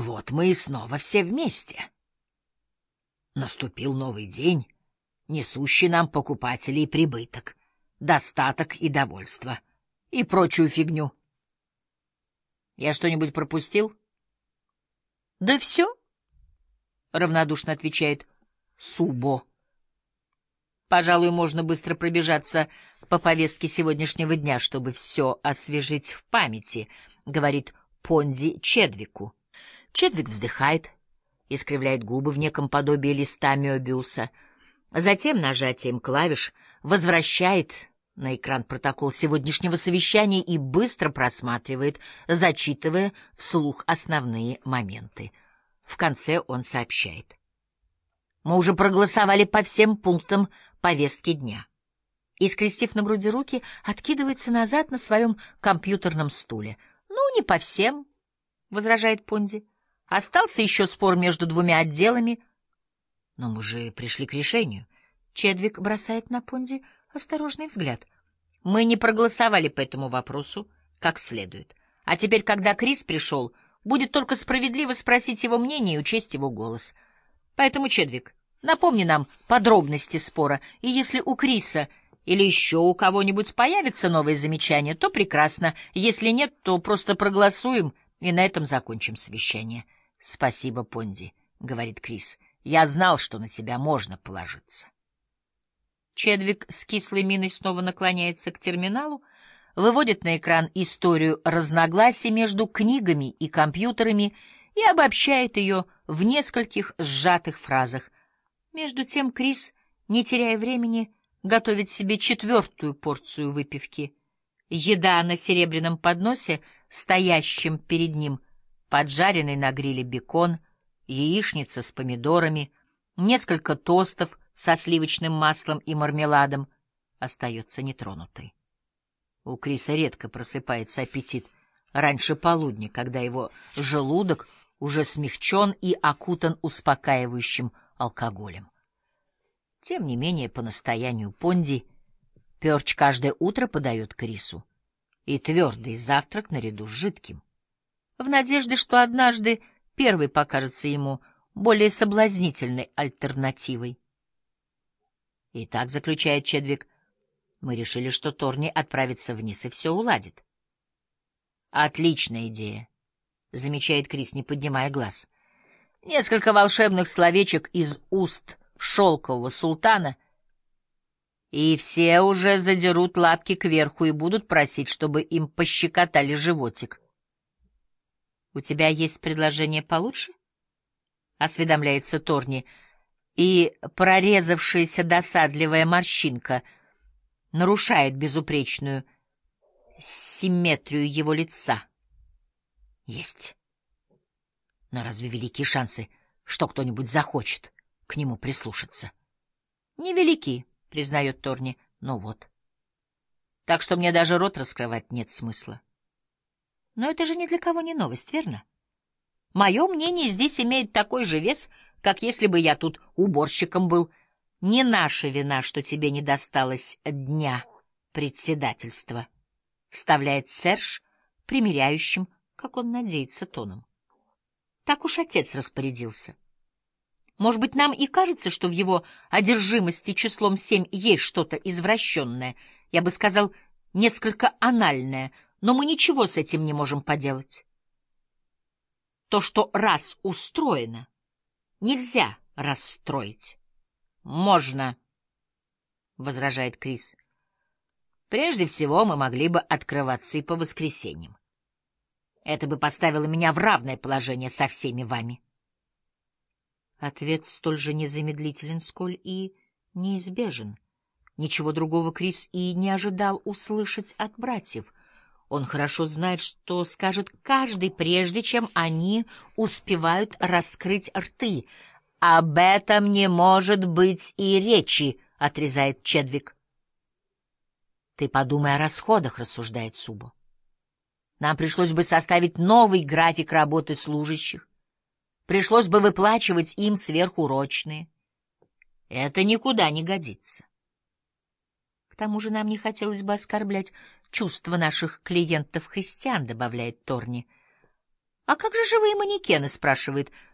Вот мы и снова все вместе. Наступил новый день, несущий нам покупателей прибыток, достаток и довольство, и прочую фигню. Я что-нибудь пропустил? — Да все, — равнодушно отвечает Субо. — Пожалуй, можно быстро пробежаться по повестке сегодняшнего дня, чтобы все освежить в памяти, — говорит Понди Чедвику. Чедвик вздыхает, искривляет губы в неком подобии листа Мёбиуса, затем нажатием клавиш возвращает на экран протокол сегодняшнего совещания и быстро просматривает, зачитывая вслух основные моменты. В конце он сообщает: мы уже проголосовали по всем пунктам повестки дня. И, скрестив на груди руки, откидывается назад на своем компьютерном стуле. — Ну, не по всем, — возражает Понди. — Остался еще спор между двумя отделами. — Но мы же пришли к решению. Чедвик бросает на Понди осторожный взгляд. — Мы не проголосовали по этому вопросу как следует. А теперь, когда Крис пришел, будет только справедливо спросить его мнение и учесть его голос. Поэтому, Чедвик, напомни нам подробности спора, и если у Криса или еще у кого-нибудь появятся новые замечания, то прекрасно. Если нет, то просто проголосуем, и на этом закончим совещание. — Спасибо, Понди, — говорит Крис. — Я знал, что на тебя можно положиться. Чедвик с кислой миной снова наклоняется к терминалу, выводит на экран историю разногласий между книгами и компьютерами и обобщает ее в нескольких сжатых фразах. Между тем Крис, не теряя времени, готовит себе 4-ю порцию выпивки. Еда на серебряном подносе, стоящем перед ним, поджаренный на гриле бекон, яичница с помидорами, несколько тостов со сливочным маслом и мармеладом, остается нетронутой. У Криса редко просыпается аппетит раньше полудня, когда его желудок уже смягчен и окутан успокаивающим алкоголем. Тем не менее, по настоянию Понди, Пёрч каждое утро подает Крису и твердый завтрак наряду с жидким, в надежде, что однажды первый покажется ему более соблазнительной альтернативой. Итак, заключает Чедвик, мы решили, что Торни отправится вниз и все уладит. Отличная идея, замечает Крис, не поднимая глаз. Несколько волшебных словечек из уст шелкового султана, и все уже задерут лапки кверху и будут просить, чтобы им пощекотали животик. — У тебя есть предложение получше? — осведомляется Торни, и прорезавшаяся досадливая морщинка нарушает безупречную симметрию его лица. — Есть. Но разве великие шансы, что кто-нибудь захочет к нему прислушаться? — Невелики, — признает Торни, — ну вот. Так что мне даже рот раскрывать нет смысла. Но это же ни для кого не новость, верно? Мое мнение здесь имеет такой же вес, как если бы я тут уборщиком был. Не наша вина, что тебе не досталось дня председательства, — вставляет Серж примиряющим, как он надеется, тоном. Так уж отец распорядился. Может быть, нам и кажется, что в его одержимости числом 7 есть что-то извращенное, я бы сказал, несколько анальное, но мы ничего с этим не можем поделать. То, что раз устроено, нельзя расстроить. — Можно, — возражает Крис. — Прежде всего мы могли бы открываться и по воскресеньям. Это бы поставило меня в равное положение со всеми вами. Ответ столь же незамедлителен, сколь и неизбежен. Ничего другого Крис и не ожидал услышать от братьев. Он хорошо знает, что скажет каждый, прежде чем они успевают раскрыть рты. «Об этом не может быть и речи», — отрезает Чедвик. «Ты подумай о расходах», — рассуждает Субо. «Нам пришлось бы составить новый график работы служащих. Пришлось бы выплачивать им сверхурочные. Это никуда не годится. К тому же нам не хотелось бы оскорблять чувства наших клиентов-христиан», — добавляет Торни. «А как же живые манекены?» — спрашивает